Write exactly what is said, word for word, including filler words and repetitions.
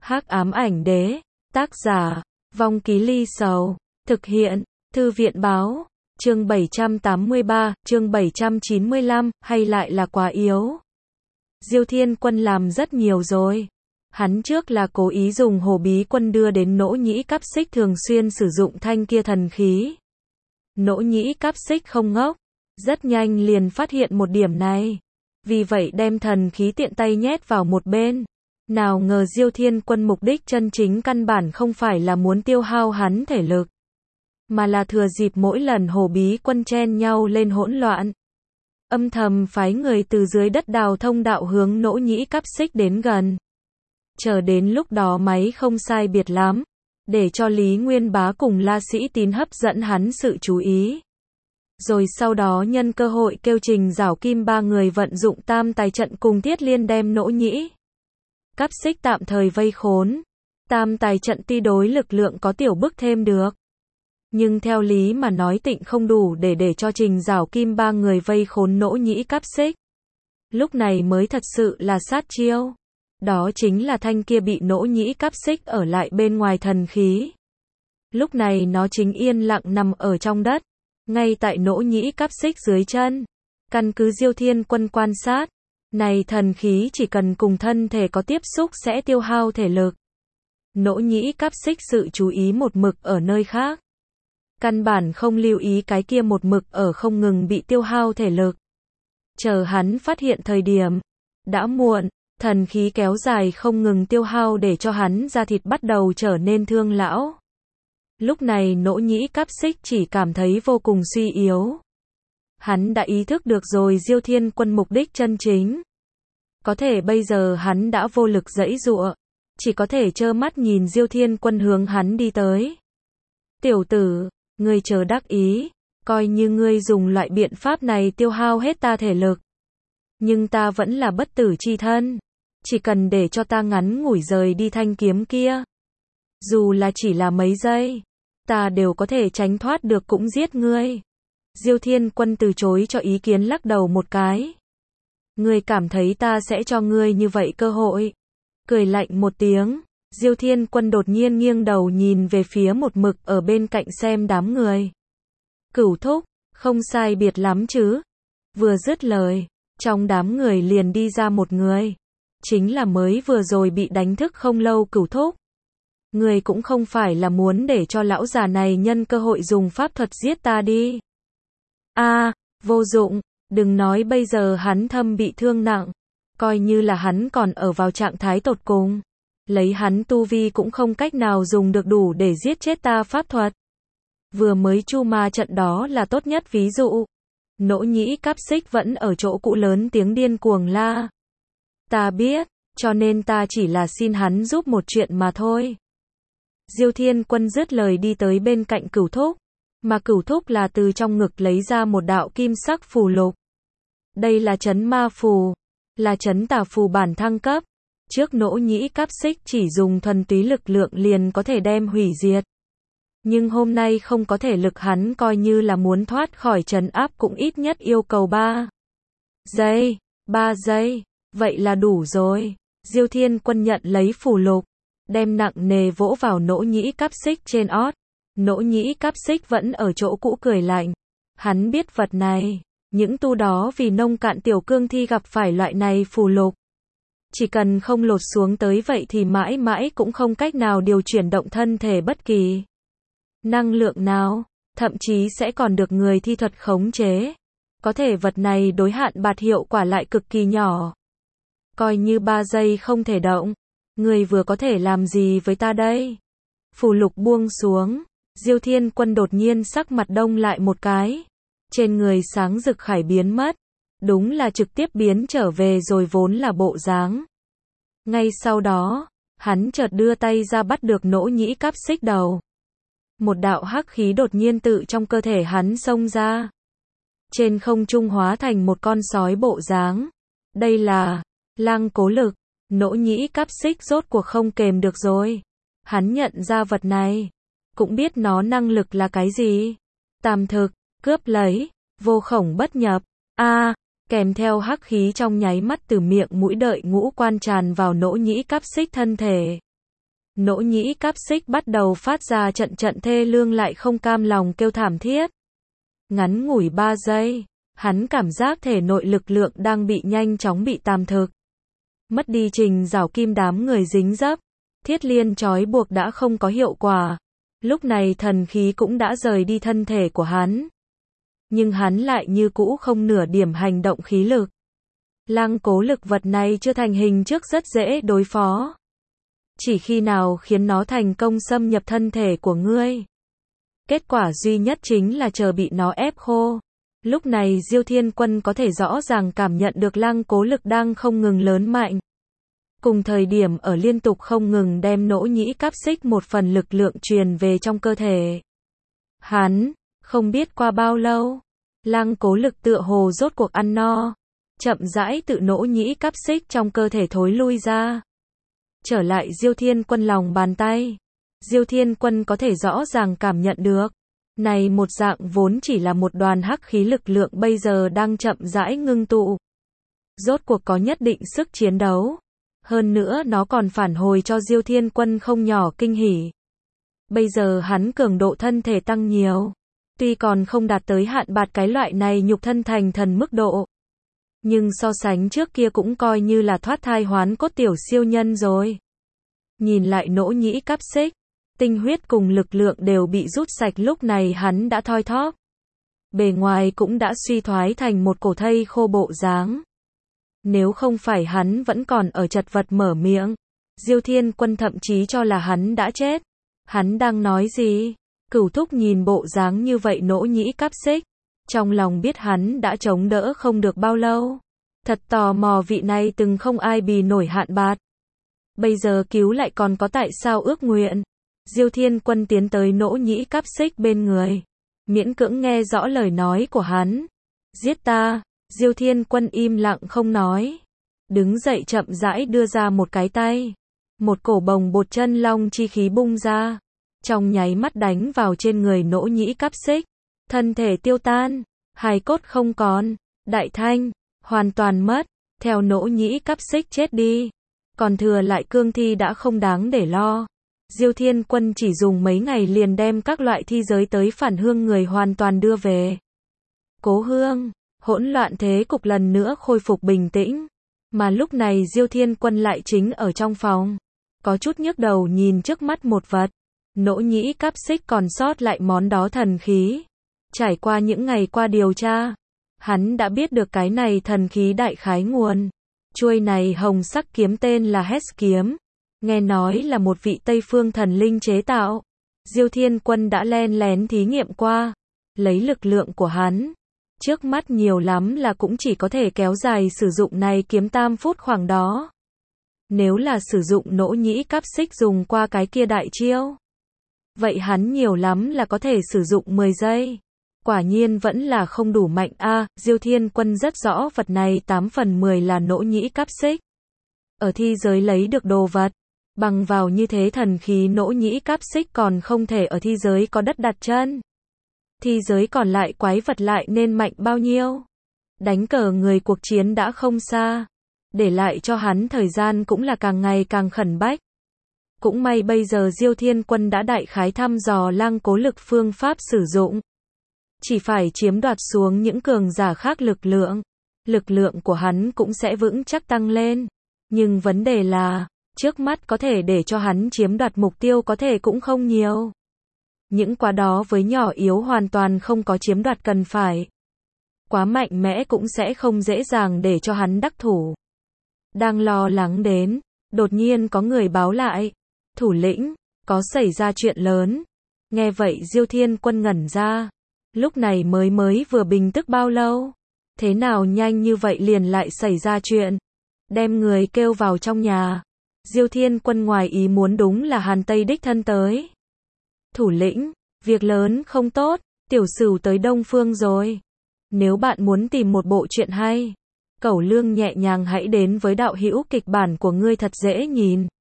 Hắc ám ảnh đế, tác giả, Vong Ký Ly Sầu, thực hiện, Thư viện báo, chương bảy trăm tám mươi ba, chương bảy trăm chín mươi lăm, hay lại là quá yếu. Diêu Thiên Quân làm rất nhiều rồi. Hắn trước là cố ý dùng Hồ Bí Quân đưa đến Nỗ Nhĩ Cáp Xích thường xuyên sử dụng thanh kia thần khí. Nỗ Nhĩ Cáp Xích không ngốc, rất nhanh liền phát hiện một điểm này. Vì vậy đem thần khí tiện tay nhét vào một bên. Nào ngờ Diêu Thiên Quân mục đích chân chính căn bản không phải là muốn tiêu hao hắn thể lực, mà là thừa dịp mỗi lần Hồ Bí Quân chen nhau lên hỗn loạn, âm thầm phái người từ dưới đất đào thông đạo hướng Nỗ Nhĩ Cáp Xích đến gần. Chờ đến lúc đó máy không sai biệt lắm, để cho Lý Nguyên Bá cùng La Sĩ Tín hấp dẫn hắn sự chú ý. Rồi sau đó nhân cơ hội kêu Trình Giảo Kim ba người vận dụng tam tài trận cùng Thiết Liên đem Nỗ Nhĩ Cáp Xích tạm thời vây khốn. Tam tài trận tuy đối lực lượng có tiểu bức thêm được, nhưng theo lý mà nói tịnh không đủ để để cho Trình Giảo Kim ba người vây khốn Nỗ Nhĩ Cáp Xích. Lúc này mới thật sự là sát chiêu. Đó chính là thanh kia bị Nỗ Nhĩ Cáp Xích ở lại bên ngoài thần khí. Lúc này nó chính yên lặng nằm ở trong đất, ngay tại Nỗ Nhĩ Cáp Xích dưới chân. Căn cứ Diêu Thiên Quân quan sát, này thần khí chỉ cần cùng thân thể có tiếp xúc sẽ tiêu hao thể lực. Nỗ Nhĩ Cáp Xích sự chú ý một mực ở nơi khác, căn bản không lưu ý cái kia một mực ở không ngừng bị tiêu hao thể lực. Chờ hắn phát hiện thời điểm, đã muộn. Thần khí kéo dài không ngừng tiêu hao để cho hắn da thịt bắt đầu trở nên thương lão. Lúc này Nỗ Nhĩ Cáp Xích chỉ cảm thấy vô cùng suy yếu. Hắn đã ý thức được rồi Diêu Thiên Quân mục đích chân chính. Có thể bây giờ hắn đã vô lực giãy giụa, chỉ có thể trơ mắt nhìn Diêu Thiên Quân hướng hắn đi tới. Tiểu tử, ngươi chờ đắc ý, coi như ngươi dùng loại biện pháp này tiêu hao hết ta thể lực, nhưng ta vẫn là bất tử chi thân. Chỉ cần để cho ta ngắn ngủi rời đi thanh kiếm kia, dù là chỉ là mấy giây, ta đều có thể tránh thoát được cũng giết ngươi. Diêu Thiên Quân từ chối cho ý kiến lắc đầu một cái. Ngươi cảm thấy ta sẽ cho ngươi như vậy cơ hội? Cười lạnh một tiếng, Diêu Thiên Quân đột nhiên nghiêng đầu nhìn về phía một mực ở bên cạnh xem đám người. Cửu thúc, không sai biệt lắm chứ? Vừa dứt lời, trong đám người liền đi ra một người. Chính là mới vừa rồi bị đánh thức không lâu Cửu thúc. Người cũng không phải là muốn để cho lão già này nhân cơ hội dùng pháp thuật giết ta đi. A, à, vô dụng, đừng nói bây giờ hắn thâm bị thương nặng, coi như là hắn còn ở vào trạng thái tột cùng, lấy hắn tu vi cũng không cách nào dùng được đủ để giết chết ta pháp thuật. Vừa mới Chu Ma trận đó là tốt nhất ví dụ. Nỗ Nhĩ Cáp Xích vẫn ở chỗ cũ lớn tiếng điên cuồng la. Ta biết, cho nên ta chỉ là xin hắn giúp một chuyện mà thôi. Diêu Thiên Quân dứt lời đi tới bên cạnh Cửu thúc, mà Cửu thúc là từ trong ngực lấy ra một đạo kim sắc phù lục. Đây là trấn ma phù, là trấn tà phù bản thăng cấp. Trước Nỗ Nhĩ Cáp Xích chỉ dùng thuần túy lực lượng liền có thể đem hủy diệt. Nhưng hôm nay không có thể lực, hắn coi như là muốn thoát khỏi trấn áp cũng ít nhất yêu cầu ba giây, ba giây. Vậy là đủ rồi. Diêu Thiên Quân nhận lấy phù lục, đem nặng nề vỗ vào Nỗ Nhĩ Cáp Xích trên ót. Nỗ Nhĩ Cáp Xích vẫn ở chỗ cũ cười lạnh. Hắn biết vật này, những tu đó vì nông cạn tiểu cương thi gặp phải loại này phù lục, chỉ cần không lột xuống tới vậy thì mãi mãi cũng không cách nào điều chuyển động thân thể bất kỳ năng lượng nào, thậm chí sẽ còn được người thi thuật khống chế. Có thể vật này đối hạn bạt hiệu quả lại cực kỳ nhỏ. Coi như ba giây không thể động, người vừa có thể làm gì với ta đây? Phù lục buông xuống, Diêu Thiên Quân đột nhiên sắc mặt đông lại một cái. Trên người sáng rực khải biến mất, đúng là trực tiếp biến trở về rồi vốn là bộ dáng. Ngay sau đó, hắn chợt đưa tay ra bắt được Nỗ Nhĩ Cáp Xích đầu. Một đạo hắc khí đột nhiên tự trong cơ thể hắn xông ra. Trên không trung hóa thành một con sói bộ dáng. Đây là Lang Cố Lực. Nỗ Nhĩ Cáp Xích rốt cuộc không kềm được rồi. Hắn nhận ra vật này, cũng biết nó năng lực là cái gì. Tam thực, cướp lấy, vô khổng bất nhập. A, à, kèm theo hắc khí trong nháy mắt từ miệng mũi đợi ngũ quan tràn vào Nỗ Nhĩ Cáp Xích thân thể. Nỗ nhĩ cáp xích bắt đầu phát ra trận trận thê lương lại không cam lòng kêu thảm thiết. Ngắn ngủi ba giây, hắn cảm giác thể nội lực lượng đang bị nhanh chóng bị tàm thực. Mất đi trình rào kim đám người dính dấp, thiết liên trói buộc đã không có hiệu quả. Lúc này thần khí cũng đã rời đi thân thể của hắn. Nhưng hắn lại như cũ không nửa điểm hành động khí lực. Lăng cố lực vật này chưa thành hình trước rất dễ đối phó. Chỉ khi nào khiến nó thành công xâm nhập thân thể của ngươi. Kết quả duy nhất chính là chờ bị nó ép khô. Lúc này Diêu Thiên Quân có thể rõ ràng cảm nhận được lăng cố lực đang không ngừng lớn mạnh. Cùng thời điểm ở liên tục không ngừng đem nỗ nhĩ cáp xích một phần lực lượng truyền về trong cơ thể. Hắn, không biết qua bao lâu, lăng cố lực tựa hồ rốt cuộc ăn no. Chậm rãi tự nỗ nhĩ cáp xích trong cơ thể thối lui ra. Trở lại Diêu Thiên Quân lòng bàn tay. Diêu Thiên Quân có thể rõ ràng cảm nhận được. Này một dạng vốn chỉ là một đoàn hắc khí lực lượng bây giờ đang chậm rãi ngưng tụ. Rốt cuộc có nhất định sức chiến đấu. Hơn nữa nó còn phản hồi cho Diêu Thiên Quân không nhỏ kinh hỉ. Bây giờ hắn cường độ thân thể tăng nhiều. Tuy còn không đạt tới hạn bạt cái loại này nhục thân thành thần mức độ. Nhưng so sánh trước kia cũng coi như là thoát thai hoán cốt tiểu siêu nhân rồi. Nhìn lại nỗ nhĩ cáp xích, tinh huyết cùng lực lượng đều bị rút sạch, lúc này hắn đã thoi thóp. Bề ngoài cũng đã suy thoái thành một cổ thây khô bộ dáng. Nếu không phải hắn vẫn còn ở chật vật mở miệng, Diêu Thiên Quân thậm chí cho là hắn đã chết. Hắn đang nói gì? Cửu Thúc nhìn bộ dáng như vậy nỗ nhĩ cáp xích. Trong lòng biết hắn đã chống đỡ không được bao lâu. Thật tò mò vị này từng không ai bì nổi hạn bạt. Bây giờ cứu lại còn có tại sao ước nguyện. Diêu Thiên Quân tiến tới nỗ nhĩ cáp xích bên người. Miễn cưỡng nghe rõ lời nói của hắn. Giết ta. Diêu Thiên Quân im lặng không nói. Đứng dậy chậm rãi đưa ra một cái tay. Một cổ bồng bột chân long chi khí bung ra. Trong nháy mắt đánh vào trên người nỗ nhĩ cáp xích. Thân thể tiêu tan, hài cốt không còn, đại thanh, hoàn toàn mất, theo nỗ nhĩ cáp xích chết đi. Còn thừa lại cương thi đã không đáng để lo. Diêu Thiên Quân chỉ dùng mấy ngày liền đem các loại thi giới tới phản hương người hoàn toàn đưa về. Cố hương, hỗn loạn thế cục lần nữa khôi phục bình tĩnh. Mà lúc này Diêu Thiên Quân lại chính ở trong phòng. Có chút nhức đầu nhìn trước mắt một vật. Nỗ nhĩ cáp xích còn sót lại món đó thần khí. Trải qua những ngày qua điều tra, hắn đã biết được cái này thần khí đại khái nguồn. Chuôi này hồng sắc kiếm tên là Hét kiếm. Nghe nói là một vị Tây phương thần linh chế tạo. Diêu Thiên Quân đã len lén thí nghiệm qua. Lấy lực lượng của hắn. Trước mắt nhiều lắm là cũng chỉ có thể kéo dài sử dụng này kiếm tam phút khoảng đó. Nếu là sử dụng nỗ nhĩ cáp xích dùng qua cái kia đại chiêu. Vậy hắn nhiều lắm là có thể sử dụng mười giây. Quả nhiên vẫn là không đủ mạnh a. À, Diêu Thiên Quân rất rõ vật này tám phần mười là nỗ nhĩ cáp xích. Ở thi giới lấy được đồ vật, bằng vào như thế thần khí nỗ nhĩ cáp xích còn không thể ở thi giới có đất đặt chân. Thi giới còn lại quái vật lại nên mạnh bao nhiêu? Đánh cờ người cuộc chiến đã không xa. Để lại cho hắn thời gian cũng là càng ngày càng khẩn bách. Cũng may bây giờ Diêu Thiên Quân đã đại khái thăm dò lăng cố lực phương pháp sử dụng. Chỉ phải chiếm đoạt xuống những cường giả khác lực lượng. Lực lượng của hắn cũng sẽ vững chắc tăng lên. Nhưng vấn đề là, trước mắt có thể để cho hắn chiếm đoạt mục tiêu có thể cũng không nhiều. Những quá đó với nhỏ yếu hoàn toàn không có chiếm đoạt cần phải. Quá mạnh mẽ cũng sẽ không dễ dàng để cho hắn đắc thủ. Đang lo lắng đến, đột nhiên có người báo lại. Thủ lĩnh, có xảy ra chuyện lớn. Nghe vậy Diêu Thiên Quân ngẩn ra. Lúc này mới mới vừa bình tức bao lâu? Thế nào nhanh như vậy liền lại xảy ra chuyện? Đem người kêu vào trong nhà. Diêu Thiên Quân ngoài ý muốn đúng là Hàn Tây đích thân tới. Thủ lĩnh, việc lớn không tốt, tiểu sửu tới Đông Phương rồi. Nếu bạn muốn tìm một bộ truyện hay, Cẩu Lương nhẹ nhàng hãy đến với đạo hữu kịch bản của ngươi thật dễ nhìn.